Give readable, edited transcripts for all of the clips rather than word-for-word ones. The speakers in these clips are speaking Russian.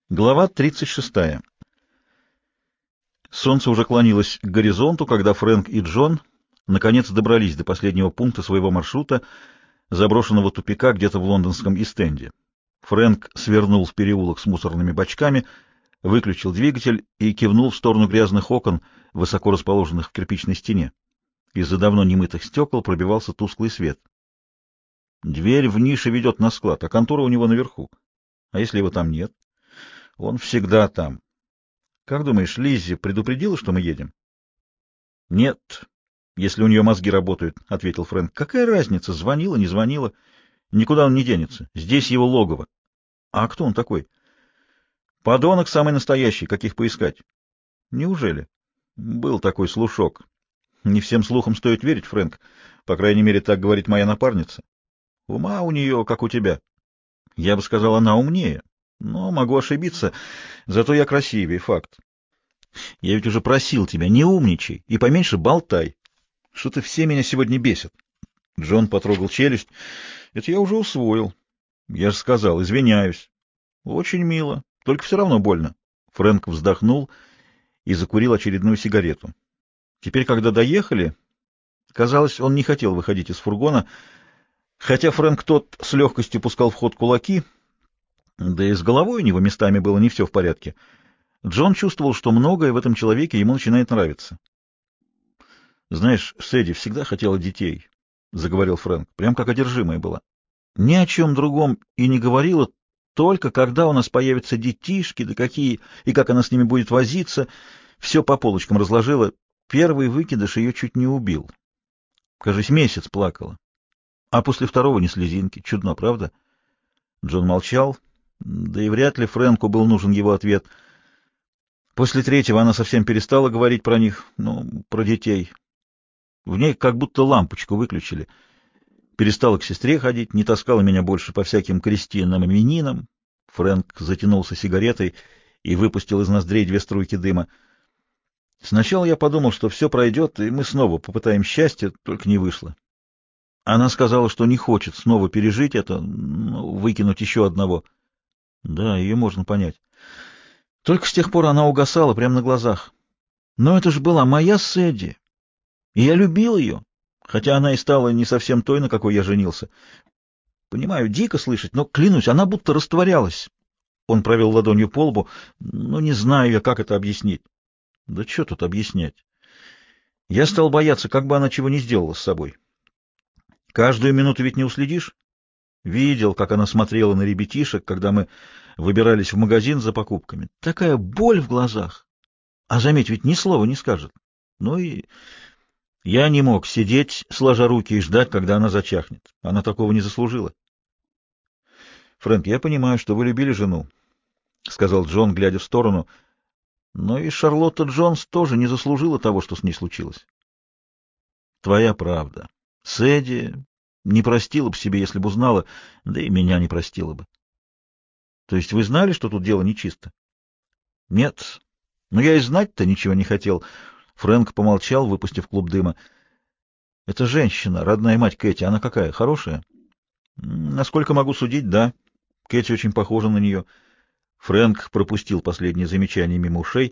Глава 36. Солнце уже клонилось к горизонту, когда Фрэнк и Джон наконец добрались до последнего пункта своего маршрута, заброшенного тупика где-то в лондонском Ист-Энде. Фрэнк свернул в переулок с мусорными бачками, выключил двигатель и кивнул в сторону грязных окон, высоко расположенных в кирпичной стене. Из-за давно немытых стекол пробивался тусклый свет. Дверь в нише ведет на склад, а контора у него наверху. А если его там нет? Он всегда там. Как думаешь, Лиззи предупредила, что мы едем? — Нет, если у нее мозги работают, — ответил Фрэнк. — Какая разница, звонила, не звонила? Никуда он не денется. Здесь его логово. — А кто он такой? — Подонок самый настоящий, каких поискать. — Неужели? — Был такой слушок. Не всем слухам стоит верить, Фрэнк. По крайней мере, так говорит моя напарница. Ума у нее, как у тебя. Я бы сказал, она умнее. Но могу ошибиться. Зато я красивее, факт. Я ведь уже просил тебя, не умничай и поменьше болтай. Что-то все меня сегодня бесят. Джон потрогал челюсть. Это я уже усвоил. Я же сказал, извиняюсь. Очень мило, только все равно больно. Фрэнк вздохнул и закурил очередную сигарету. Теперь, когда доехали, казалось, он не хотел выходить из фургона, хотя Фрэнк тот с легкостью пускал в ход кулаки, да и с головой у него местами было не все в порядке. Джон чувствовал, что многое в этом человеке ему начинает нравиться. «Знаешь, Сэдди всегда хотела детей», — заговорил Фрэнк, — прям как одержимая была. Ни о чем другом и не говорила, только когда у нас появятся детишки, да какие, и как она с ними будет возиться, все по полочкам разложила. Первый выкидыш ее чуть не убил. Кажись, месяц плакала. А после второго ни слезинки. Чудно, правда? Джон молчал, да и вряд ли Фрэнку был нужен его ответ. После третьего она совсем перестала говорить про них, ну, про детей. В ней как будто лампочку выключили. Перестала к сестре ходить, не таскала меня больше по всяким крестинам и именинам. Фрэнк затянулся сигаретой и выпустил из ноздрей две струйки дыма. Сначала я подумал, что все пройдет, и мы снова попытаем счастье, только не вышло. Она сказала, что не хочет снова пережить это, ну, выкинуть еще одного. Да, ее можно понять. Только с тех пор она угасала прямо на глазах. Но это же была моя Сэдди, и я любил ее, хотя она и стала не совсем той, на какой я женился. Понимаю, дико слышать, но, клянусь, она будто растворялась. Он провел ладонью по лбу. Ну, не знаю я, как это объяснить. Да что тут объяснять? Я стал бояться, как бы она чего не сделала с собой. Каждую минуту ведь не уследишь. Видел, как она смотрела на ребятишек, когда мы выбирались в магазин за покупками. Такая боль в глазах. А заметь, ведь ни слова не скажет. Ну и я не мог сидеть, сложа руки, и ждать, когда она зачахнет. Она такого не заслужила. Фрэнк, я понимаю, что вы любили жену, — сказал Джон, глядя в сторону. Но и Шарлотта Джонс тоже не заслужила того, что с ней случилось. Твоя правда. Сэдди не простила бы себе, если бы узнала, да и меня не простила бы. То есть вы знали, что тут дело нечисто? Нет. Но я и знать-то ничего не хотел. Фрэнк помолчал, выпустив клуб дыма. Это женщина, родная мать Кэти. Она какая? Хорошая? Насколько могу судить, да. Кэти очень похожа на нее. Фрэнк пропустил последнее замечание мимо ушей.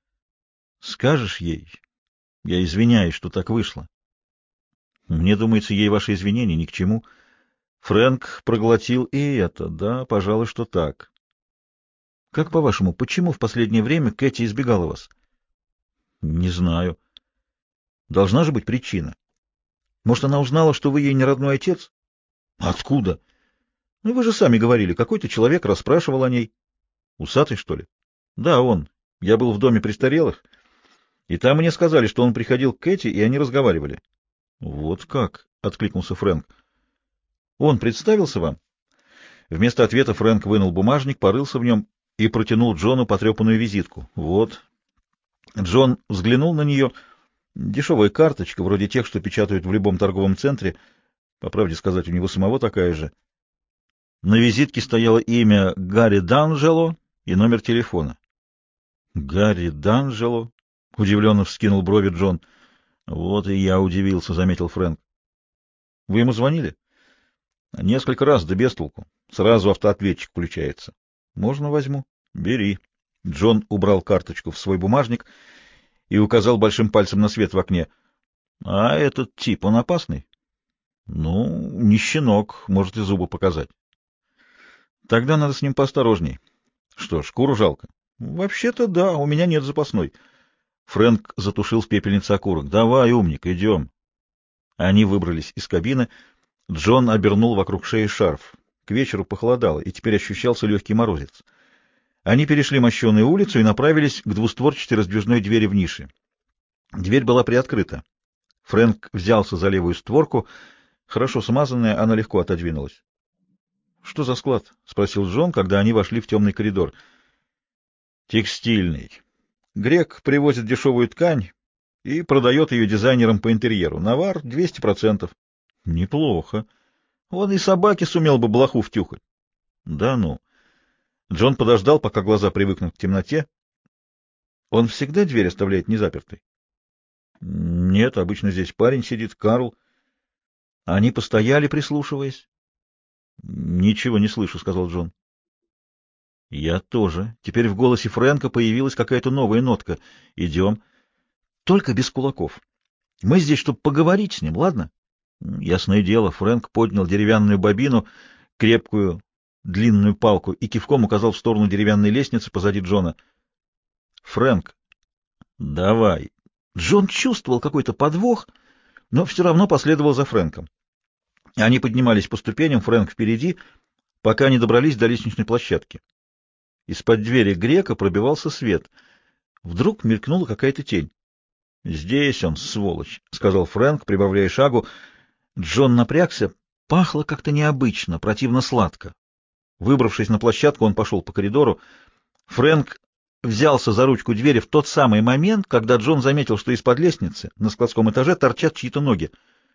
Скажешь ей, я извиняюсь, что так вышло. Мне думается, ей ваши извинения ни к чему. Фрэнк проглотил и это. Да, пожалуй, что так. Как по-вашему, почему в последнее время Кэти избегала вас? Не знаю. Должна же быть причина. Может, она узнала, что вы ей не родной отец? Откуда? Ну, вы же сами говорили, какой-то человек расспрашивал о ней. Усатый, что ли? Да, он. Я был в доме престарелых, и там мне сказали, что он приходил к Кэти, и они разговаривали. Вот как? — откликнулся Фрэнк. Он представился вам? Вместо ответа Фрэнк вынул бумажник, порылся в нем и протянул Джону потрепанную визитку. Вот. Джон взглянул на нее. Дешевая карточка, вроде тех, что печатают в любом торговом центре. По правде сказать, у него самого такая же. На визитке стояло имя Гарри Данжело и номер телефона. Гарри Данжело? Удивленно вскинул брови Джон. Вот и я удивился, заметил Фрэнк. Вы ему звонили? Несколько раз, да без толку. Сразу автоответчик включается. Можно возьму? Бери. Джон убрал карточку в свой бумажник и указал большим пальцем на свет в окне. А этот тип, он опасный? Ну, не щенок, может и зубы показать. Тогда надо с ним поосторожней. Что ж, шкуру жалко? Вообще-то да, у меня нет запасной. Фрэнк затушил в пепельнице окурок. Давай, умник, идем. Они выбрались из кабины. Джон обернул вокруг шеи шарф. К вечеру похолодало, и теперь ощущался легкий морозец. Они перешли мощеную улицу и направились к двустворчатой раздвижной двери в нише. Дверь была приоткрыта. Фрэнк взялся за левую створку. Хорошо смазанная, она легко отодвинулась. — Что за склад? — спросил Джон, когда они вошли в темный коридор. — Текстильный. Грек привозит дешевую ткань и продает ее дизайнерам по интерьеру. Навар — 200%. — Неплохо. Он и собаке сумел бы блоху втюхать. — Да ну. Джон подождал, пока глаза привыкнут к темноте. Он всегда дверь оставляет незапертой? — Нет, обычно здесь парень сидит, Карл. Они постояли, прислушиваясь. — Ничего не слышу, — сказал Джон. — Я тоже. Теперь в голосе Фрэнка появилась какая-то новая нотка. — Идем. — Только без кулаков. Мы здесь, чтобы поговорить с ним, ладно? Ясное дело, Фрэнк поднял деревянную бобину, крепкую длинную палку, и кивком указал в сторону деревянной лестницы позади Джона. — Фрэнк, давай. Джон чувствовал какой-то подвох, но все равно последовал за Фрэнком. Они поднимались по ступеням, Фрэнк впереди, пока не добрались до лестничной площадки. Из-под двери Грека пробивался свет. Вдруг мелькнула какая-то тень. — Здесь он, сволочь, — сказал Фрэнк, прибавляя шагу. Джон напрягся. Пахло как-то необычно, противно сладко. Выбравшись на площадку, он пошел по коридору. Фрэнк взялся за ручку двери в тот самый момент, когда Джон заметил, что из-под лестницы на складском этаже торчат чьи-то ноги.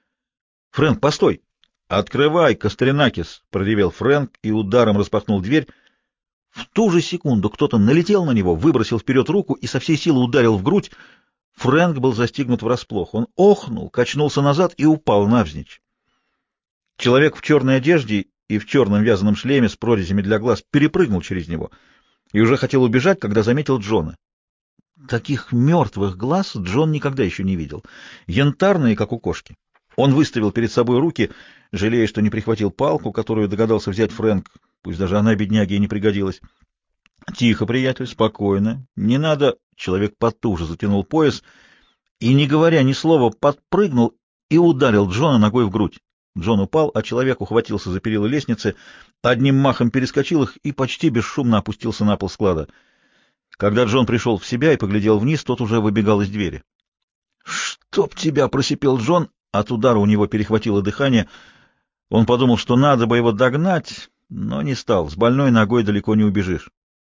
— Фрэнк, постой! — Открывай, Костринакис! — проревел Фрэнк и ударом распахнул дверь. В ту же секунду кто-то налетел на него, выбросил вперед руку и со всей силы ударил в грудь. Фрэнк был застигнут врасплох. Он охнул, качнулся назад и упал навзничь. Человек в черной одежде и в черном вязаном шлеме с прорезями для глаз перепрыгнул через него и уже хотел убежать, когда заметил Джона. Таких мертвых глаз Джон никогда еще не видел. Янтарные, как у кошки. Он выставил перед собой руки, жалея, что не прихватил палку, которую догадался взять Фрэнк, пусть даже она, бедняге, и не пригодилась. — Тихо, приятель, спокойно. Не надо... Человек потуже затянул пояс и, не говоря ни слова, подпрыгнул и ударил Джона ногой в грудь. Джон упал, а человек ухватился за перила лестницы, одним махом перескочил их и почти бесшумно опустился на пол склада. Когда Джон пришел в себя и поглядел вниз, тот уже выбегал из двери. — Чтоб тебя! — просипел Джон. От удара у него перехватило дыхание. Он подумал, что надо бы его догнать, но не стал. С больной ногой далеко не убежишь.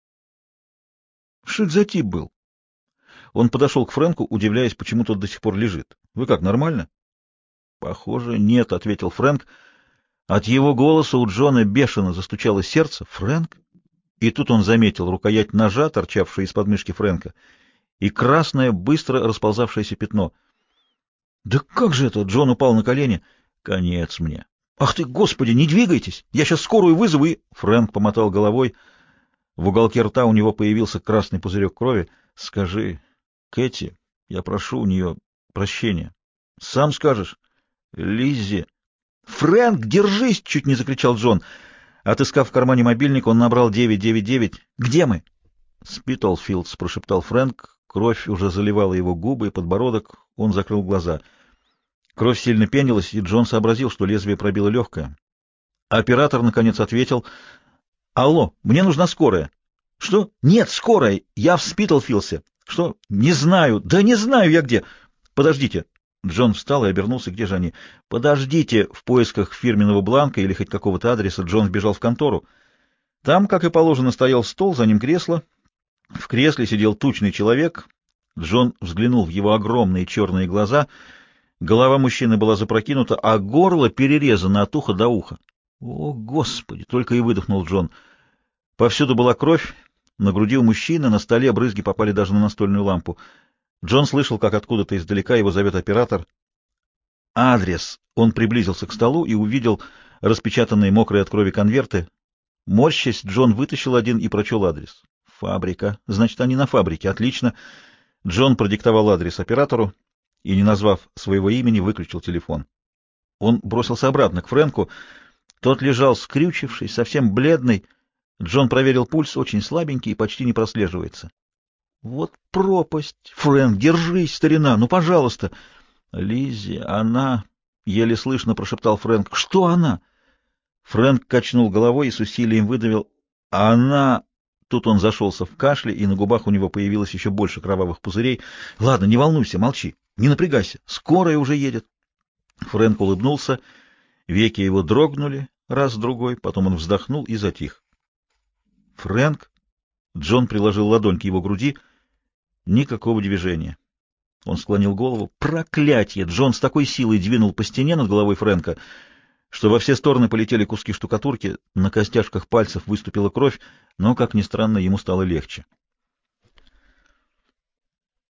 — Что это за тип был? Он подошел к Фрэнку, удивляясь, почему тот до сих пор лежит. — Вы как, нормально? — Похоже, нет, — ответил Фрэнк. От его голоса у Джона бешено застучало сердце. — Фрэнк? И тут он заметил рукоять ножа, торчавшую из подмышки Фрэнка, и красное, быстро расползавшееся пятно. — Да как же это? — Джон упал на колени. — Конец мне. — Ах ты, Господи, не двигайтесь! Я сейчас скорую вызову и... Фрэнк помотал головой. В уголке рта у него появился красный пузырек крови. — Скажи... Кэти, я прошу у нее прощения. Сам скажешь. Лиззи. Фрэнк, держись! Чуть не закричал Джон. Отыскав в кармане мобильник, он набрал 999. Где мы? Спитлфилдс, прошептал Фрэнк. Кровь уже заливала его губы и подбородок. Он закрыл глаза. Кровь сильно пенилась, и Джон сообразил, что лезвие пробило легкое. Оператор, наконец, ответил. Алло, мне нужна скорая. Что? Нет, скорая. Я в Спитлфилдсе. Что? Не знаю. Да не знаю я где. Подождите. Джон встал и обернулся. Где же они? Подождите. В поисках фирменного бланка или хоть какого-то адреса Джон вбежал в контору. Там, как и положено, стоял стол, за ним кресло. В кресле сидел тучный человек. Джон взглянул в его огромные черные глаза. Голова мужчины была запрокинута, а горло перерезано от уха до уха. О, Господи! Только и выдохнул Джон. Повсюду была кровь. На груди у мужчины, на столе брызги попали даже на настольную лампу. Джон слышал, как откуда-то издалека его зовет оператор. Адрес. Он приблизился к столу и увидел распечатанные мокрые от крови конверты. Морщась, Джон вытащил один и прочел адрес. Фабрика. Значит, они на фабрике. Отлично. Джон продиктовал адрес оператору и, не назвав своего имени, выключил телефон. Он бросился обратно к Фрэнку. Тот лежал скрючившись, совсем бледный. Джон проверил пульс, очень слабенький и почти не прослеживается. Вот пропасть! Фрэнк, держись, старина, ну, пожалуйста! Лиззи, она... Еле слышно прошептал Фрэнк. Что она? Фрэнк качнул головой и с усилием выдавил. Она... Тут он зашелся в кашле, и на губах у него появилось еще больше кровавых пузырей. Ладно, не волнуйся, молчи, не напрягайся. Скорая уже едет. Фрэнк улыбнулся. Веки его дрогнули раз-другой, потом он вздохнул и затих. Фрэнк... Джон приложил ладонь к его груди. Никакого движения. Он склонил голову. Проклятье! Джон с такой силой двинул по стене над головой Фрэнка, что во все стороны полетели куски штукатурки, на костяшках пальцев выступила кровь, но, как ни странно, ему стало легче.